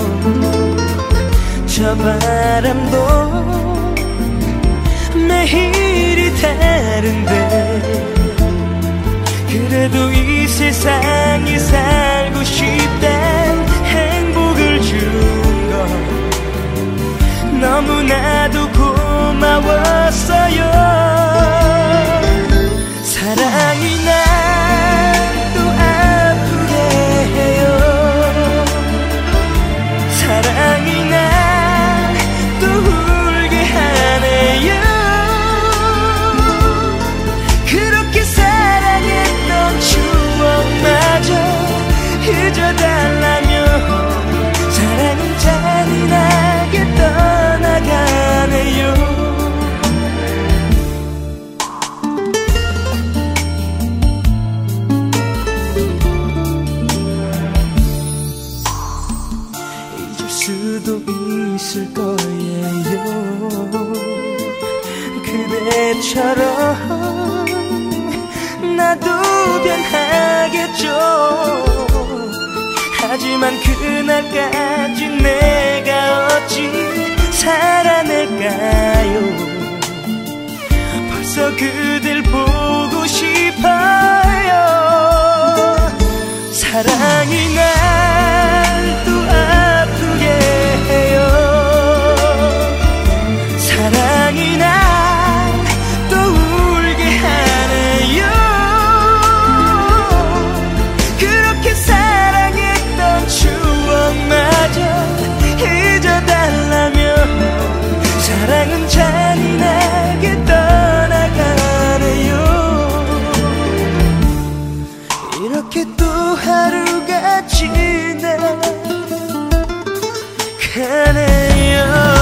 저 바람도 매일이 다른데 그래도 이 세상에 살고 싶단 행복을 준 건 너무나도 고마웠어요. 사랑이 날 또 아프게 해요. 사랑이 날 또 울게 하네요. 그렇게 사랑했던 추억마저 잊어달라며 사랑은 잔인하게 떠나가네요. 잊을 수도 있을 거예요. 그대처럼 나도 변하겠죠. 하지만 그날까지 내가 어찌 살아낼까요? 벌써 그댈 보고 싶어요. 사랑이 날 또 아프게 해요. 사랑이 날 또 울게 하네요. 그렇게 사랑했던 추억마저 잊어달라며 사랑은 잔인하게 떠나가네요. 이렇게 또 하루가 지나가네요.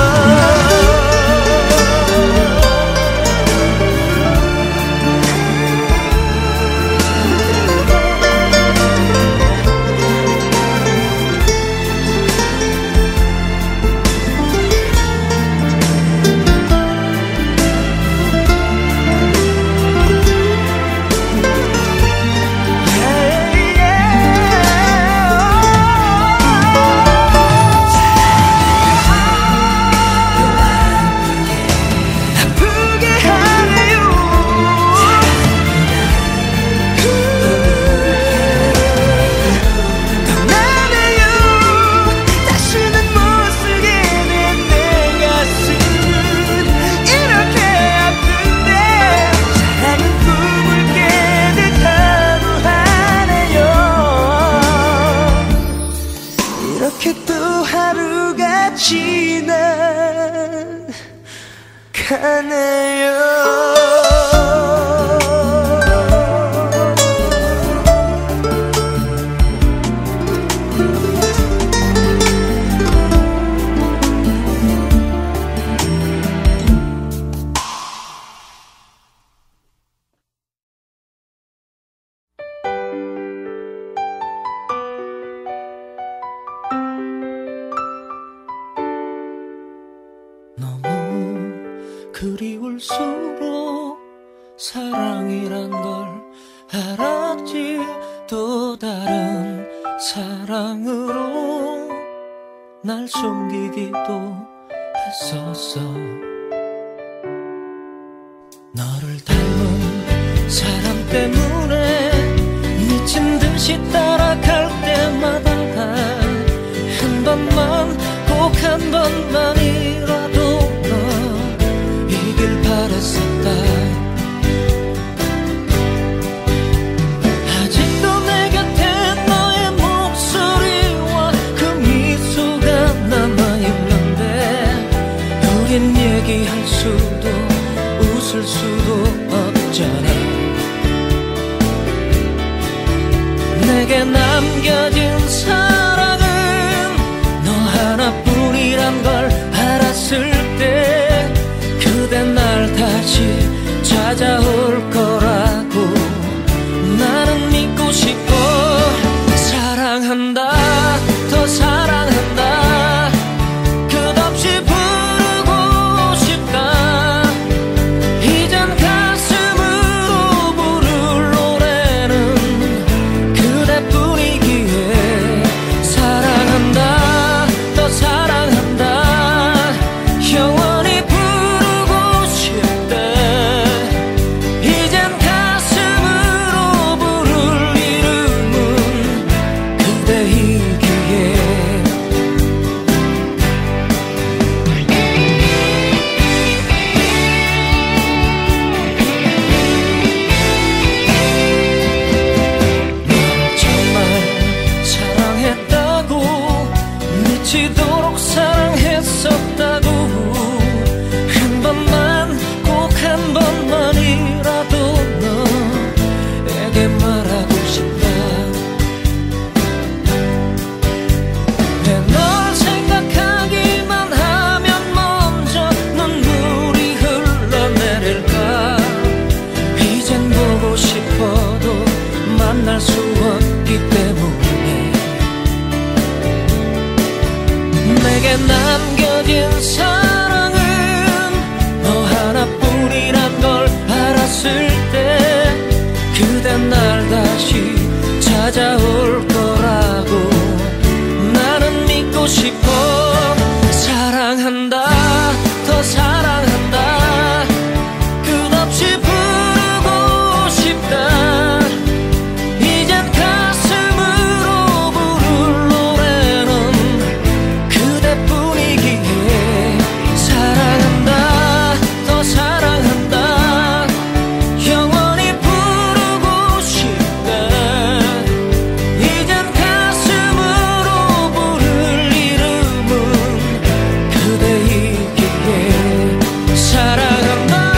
그리울수록 사랑이란 걸 알았지. 또 다른 사랑으로 날 숨기기도 했었어. 너를 닮은 사람 때문에 미친 듯이 따라갈 때마다 한 번만, 꼭 한 번만이라도 너 이길 바랬었다. 아직도 내 곁에 너의 목소리와 그 미소가 남아있는데 우린 얘기할 수도 웃을 내게 남겨진 사랑은 너 하나뿐이란 걸 알았을 때 그대 날 다시 찾아올 거라고 나는 믿고 싶어. 사랑한다 더 사랑한다 끝없이 부르고 싶다. 이젠 가슴으로 부를 노래는 그대뿐이기에 사랑한다 더 사랑한다 영원히 부르고 싶다. 이젠 가슴으로 부를 이름은 그대이기에. 정말 사랑했다고 미치도록 사랑했었다고 한 번만 꼭 한 번만이라도 너에게 말하고 싶다. 왜 널 생각하기만 하면 먼저 눈물이 흘러내릴까. 이젠 보고 싶어도 만날 수 없기 때문에 내게 남겨진 사랑은 너 하나뿐이란 걸 알았을 때 그대 날 다시 찾아올 거라고 나는 믿고 싶어. 사랑한다 더 사랑한다 끝없이 부르고 싶다. 이젠 가슴으로 부를 노래는 그대뿐이기에 사랑한다 더 사랑한다 영원히 부르고 싶다. 이젠 가슴으로 부를 이름은 그대이기에 사랑한다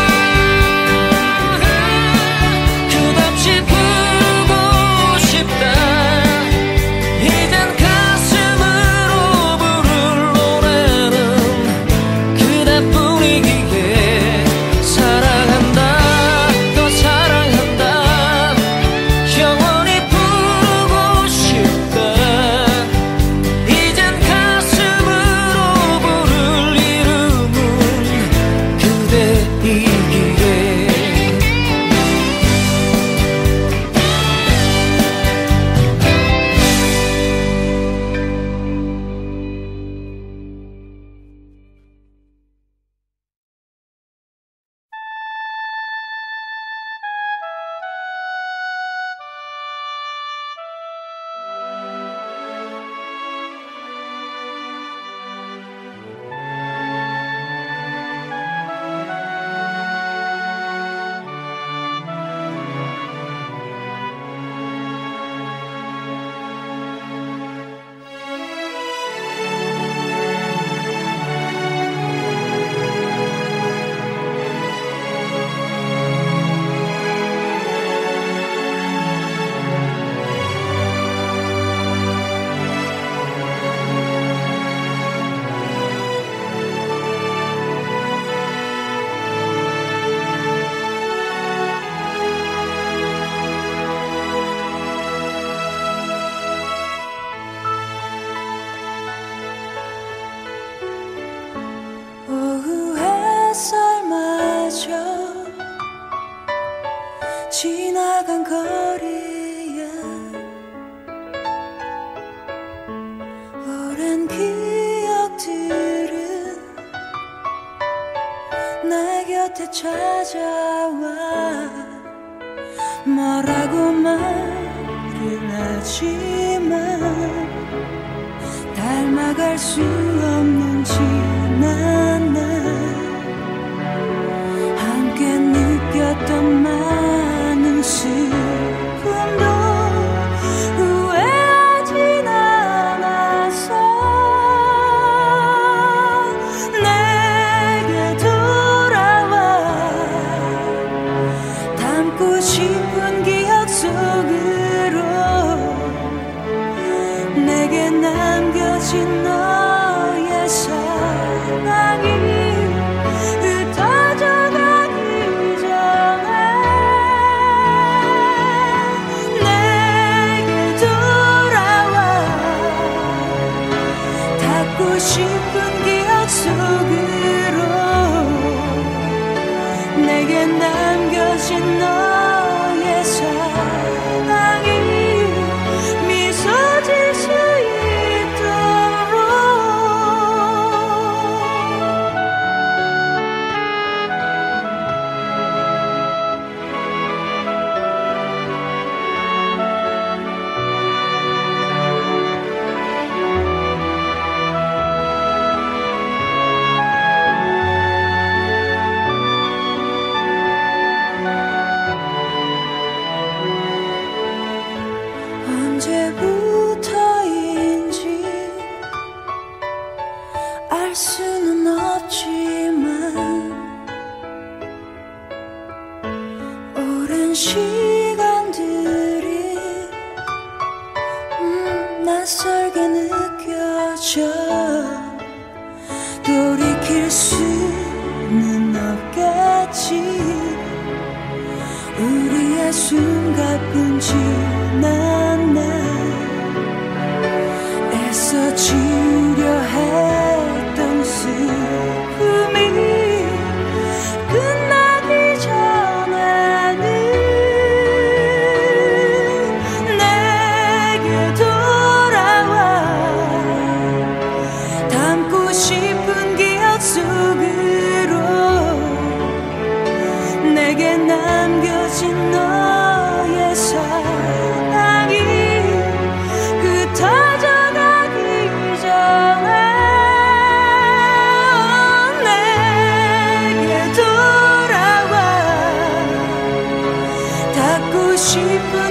끝없이 부르고 싶다. 이젠 가슴으로 부를 노래는 그대뿐이기에 사랑한다 더 사랑한다 영원히 부르고 싶다. 이젠 가슴으로 부를 이름은 그대이기에. 오후 햇살마저 지나간 거리에 오랜 기억들은 내 곁에 찾아와 뭐라고 말을 하지만 닮아갈 수 없는 지난 날 함께 느꼈던 많은 슬픔도 후회하진 않았어. 내게 돌아와 담고 싶은 기억 속으로 남겨진 너의 사랑이 미소 질 수 있도록 언제부터인지 알 수는 없지만 오랜 시간들이 낯설게 느껴져 돌이킬 수는 없겠지 우리의 숨가쁜 지난 날 애써 지우려 했던 슬픔이 끝나기 전에는 내게 돌아와 담고 싶은 기억 속으로 내게 남겨진 너의 사랑이 흩어져가기 전에 내게 돌아와 닿고 싶은